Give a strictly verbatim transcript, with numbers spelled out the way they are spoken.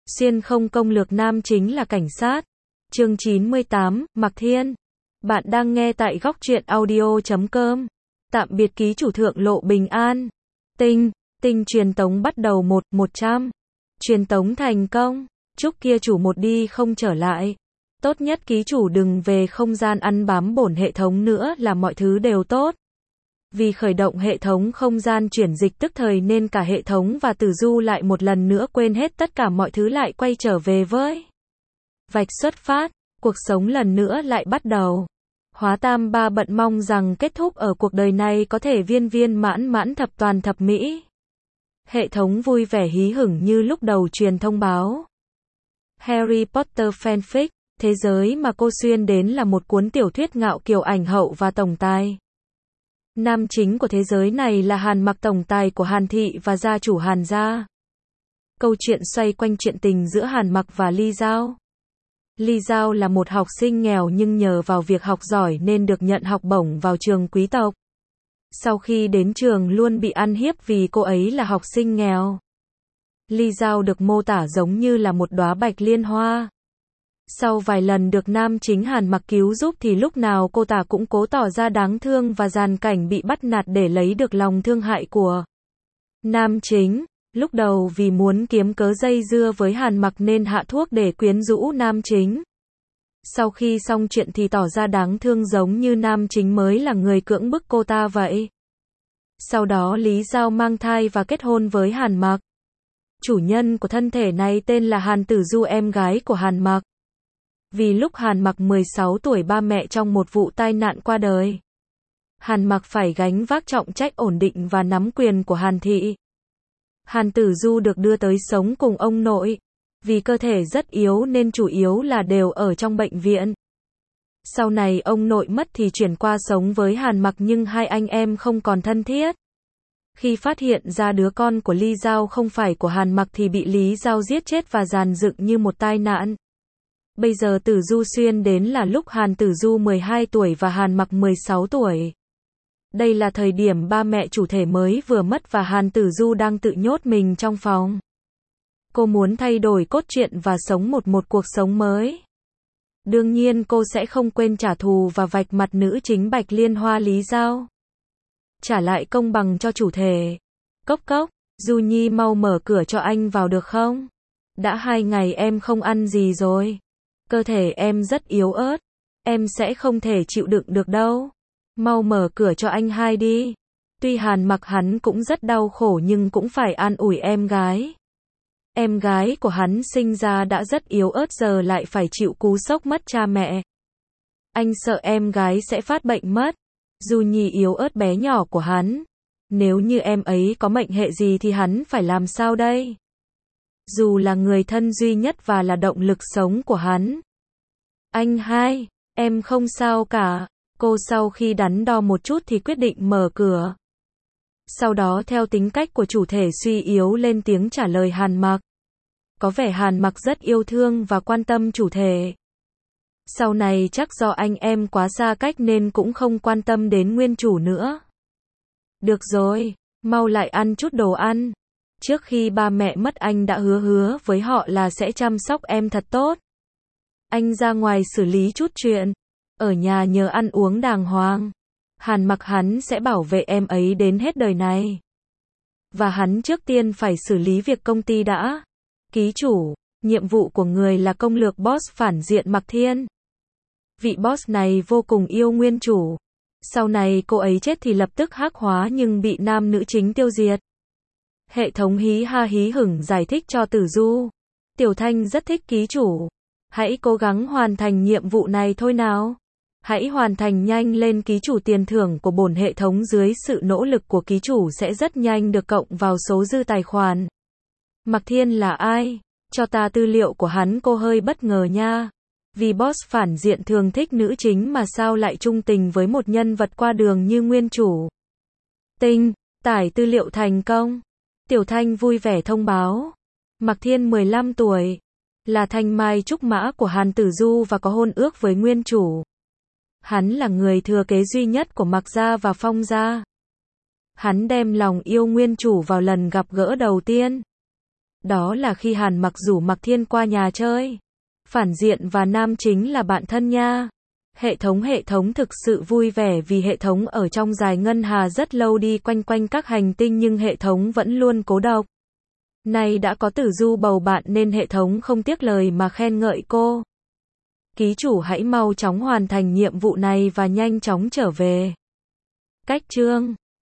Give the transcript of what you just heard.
Xuyên không công lược nam chính là cảnh sát. Chương chín mươi tám, Mạc Thiên. Bạn đang nghe tại góc truyện audio chấm com. Tạm biệt ký chủ thượng lộ bình an. Tinh, tinh truyền tống bắt đầu một, một trăm. Truyền tống thành công. Chúc kia chủ một đi không trở lại. Tốt nhất ký chủ đừng về không gian ăn bám bổn hệ thống nữa là mọi thứ đều tốt. Vì khởi động hệ thống không gian chuyển dịch tức thời nên cả hệ thống và Tử Du lại một lần nữa quên hết tất cả mọi thứ lại quay trở về với vạch xuất phát, cuộc sống lần nữa lại bắt đầu. Hóa Tam Ba bận mong rằng kết thúc ở cuộc đời này có thể viên viên mãn mãn thập toàn thập mỹ. Hệ thống vui vẻ hí hửng như lúc đầu truyền thông báo. Harry Potter fanfic, thế giới mà cô xuyên đến là một cuốn tiểu thuyết ngạo kiều ảnh hậu và tổng tài. Nam chính của thế giới này là Hàn Mặc, tổng tài của Hàn Thị và gia chủ Hàn gia. Câu chuyện xoay quanh chuyện tình giữa Hàn Mặc và Ly Giao. Ly Giao là một học sinh nghèo nhưng nhờ vào việc học giỏi nên được nhận học bổng vào trường quý tộc. Sau khi đến trường luôn bị ăn hiếp vì cô ấy là học sinh nghèo. Ly Giao được mô tả giống như là một đóa bạch liên hoa. Sau vài lần được nam chính Hàn Mặc cứu giúp thì lúc nào cô ta cũng cố tỏ ra đáng thương và dàn cảnh bị bắt nạt để lấy được lòng thương hại của nam chính. Lúc đầu vì muốn kiếm cớ dây dưa với Hàn Mặc nên hạ thuốc để quyến rũ nam chính. Sau khi xong chuyện thì tỏ ra đáng thương giống như nam chính mới là người cưỡng bức cô ta vậy. Sau đó Lý Giao mang thai và kết hôn với Hàn Mặc. Chủ nhân của thân thể này tên là Hàn Tử Du, em gái của Hàn Mặc. Vì lúc Hàn Mặc mười sáu tuổi ba mẹ trong một vụ tai nạn qua đời. Hàn Mặc phải gánh vác trọng trách ổn định và nắm quyền của Hàn Thị. Hàn Tử Du được đưa tới sống cùng ông nội. Vì cơ thể rất yếu nên chủ yếu là đều ở trong bệnh viện. Sau này ông nội mất thì chuyển qua sống với Hàn Mặc nhưng hai anh em không còn thân thiết. Khi phát hiện ra đứa con của Ly Giao không phải của Hàn Mặc thì bị Lý Giao giết chết và dàn dựng như một tai nạn. Bây giờ Tử Du xuyên đến là lúc Hàn Tử Du mười hai tuổi và Hàn Mặc mười sáu tuổi. Đây là thời điểm ba mẹ chủ thể mới vừa mất và Hàn Tử Du đang tự nhốt mình trong phòng. Cô muốn thay đổi cốt truyện và sống một một cuộc sống mới. Đương nhiên cô sẽ không quên trả thù và vạch mặt nữ chính Bạch Liên Hoa Lý Giao. Trả lại công bằng cho chủ thể. Cốc cốc, Du Nhi mau mở cửa cho anh vào được không? Đã hai ngày em không ăn gì rồi. Cơ thể em rất yếu ớt. Em sẽ không thể chịu đựng được đâu. Mau mở cửa cho anh hai đi. Tuy Hàn Mặc hắn cũng rất đau khổ nhưng cũng phải an ủi em gái. Em gái của hắn sinh ra đã rất yếu ớt giờ lại phải chịu cú sốc mất cha mẹ. Anh sợ em gái sẽ phát bệnh mất. Du Nhi yếu ớt bé nhỏ của hắn. Nếu như em ấy có mệnh hệ gì thì hắn phải làm sao đây? Dù là người thân duy nhất và là động lực sống của hắn. Anh hai, em không sao cả. Cô sau khi đắn đo một chút thì quyết định mở cửa. Sau đó theo tính cách của chủ thể suy yếu lên tiếng trả lời Hàn Mặc. Có vẻ Hàn Mặc rất yêu thương và quan tâm chủ thể. Sau này chắc do anh em quá xa cách nên cũng không quan tâm đến nguyên chủ nữa. Được rồi, mau lại ăn chút đồ ăn. Trước khi ba mẹ mất anh đã hứa hứa với họ là sẽ chăm sóc em thật tốt. Anh ra ngoài xử lý chút chuyện. Ở nhà nhớ ăn uống đàng hoàng. Hàn Mặc hắn sẽ bảo vệ em ấy đến hết đời này. Và hắn trước tiên phải xử lý việc công ty đã. Ký chủ, nhiệm vụ của người là công lược boss phản diện Mạc Thiên. Vị boss này vô cùng yêu nguyên chủ. Sau này cô ấy chết thì lập tức hắc hóa nhưng bị nam nữ chính tiêu diệt. Hệ thống hí ha hí hửng giải thích cho Tử Du. Tiểu Thanh rất thích ký chủ. Hãy cố gắng hoàn thành nhiệm vụ này thôi nào. Hãy hoàn thành nhanh lên, ký chủ, tiền thưởng của bổn hệ thống dưới sự nỗ lực của ký chủ sẽ rất nhanh được cộng vào số dư tài khoản. Mạc Thiên là ai? Cho ta tư liệu của hắn. Cô hơi bất ngờ nha. Vì boss phản diện thường thích nữ chính mà sao lại trung tình với một nhân vật qua đường như nguyên chủ. Tinh, tải tư liệu thành công. Tiểu Thanh vui vẻ thông báo. Mạc Thiên mười lăm tuổi. Là thanh mai trúc mã của Hàn Tử Du và có hôn ước với nguyên chủ. Hắn là người thừa kế duy nhất của Mạc gia và Phong gia. Hắn đem lòng yêu nguyên chủ vào lần gặp gỡ đầu tiên. Đó là khi Hàn Mặc rủ Mạc Thiên qua nhà chơi. Phản diện và nam chính là bạn thân nha. Hệ thống hệ thống thực sự vui vẻ vì hệ thống ở trong Giải Ngân Hà rất lâu đi quanh quanh các hành tinh nhưng hệ thống vẫn luôn cố độc. Nay đã có Tử Du bầu bạn nên hệ thống không tiếc lời mà khen ngợi cô. Ký chủ hãy mau chóng hoàn thành nhiệm vụ này và nhanh chóng trở về. Cách chương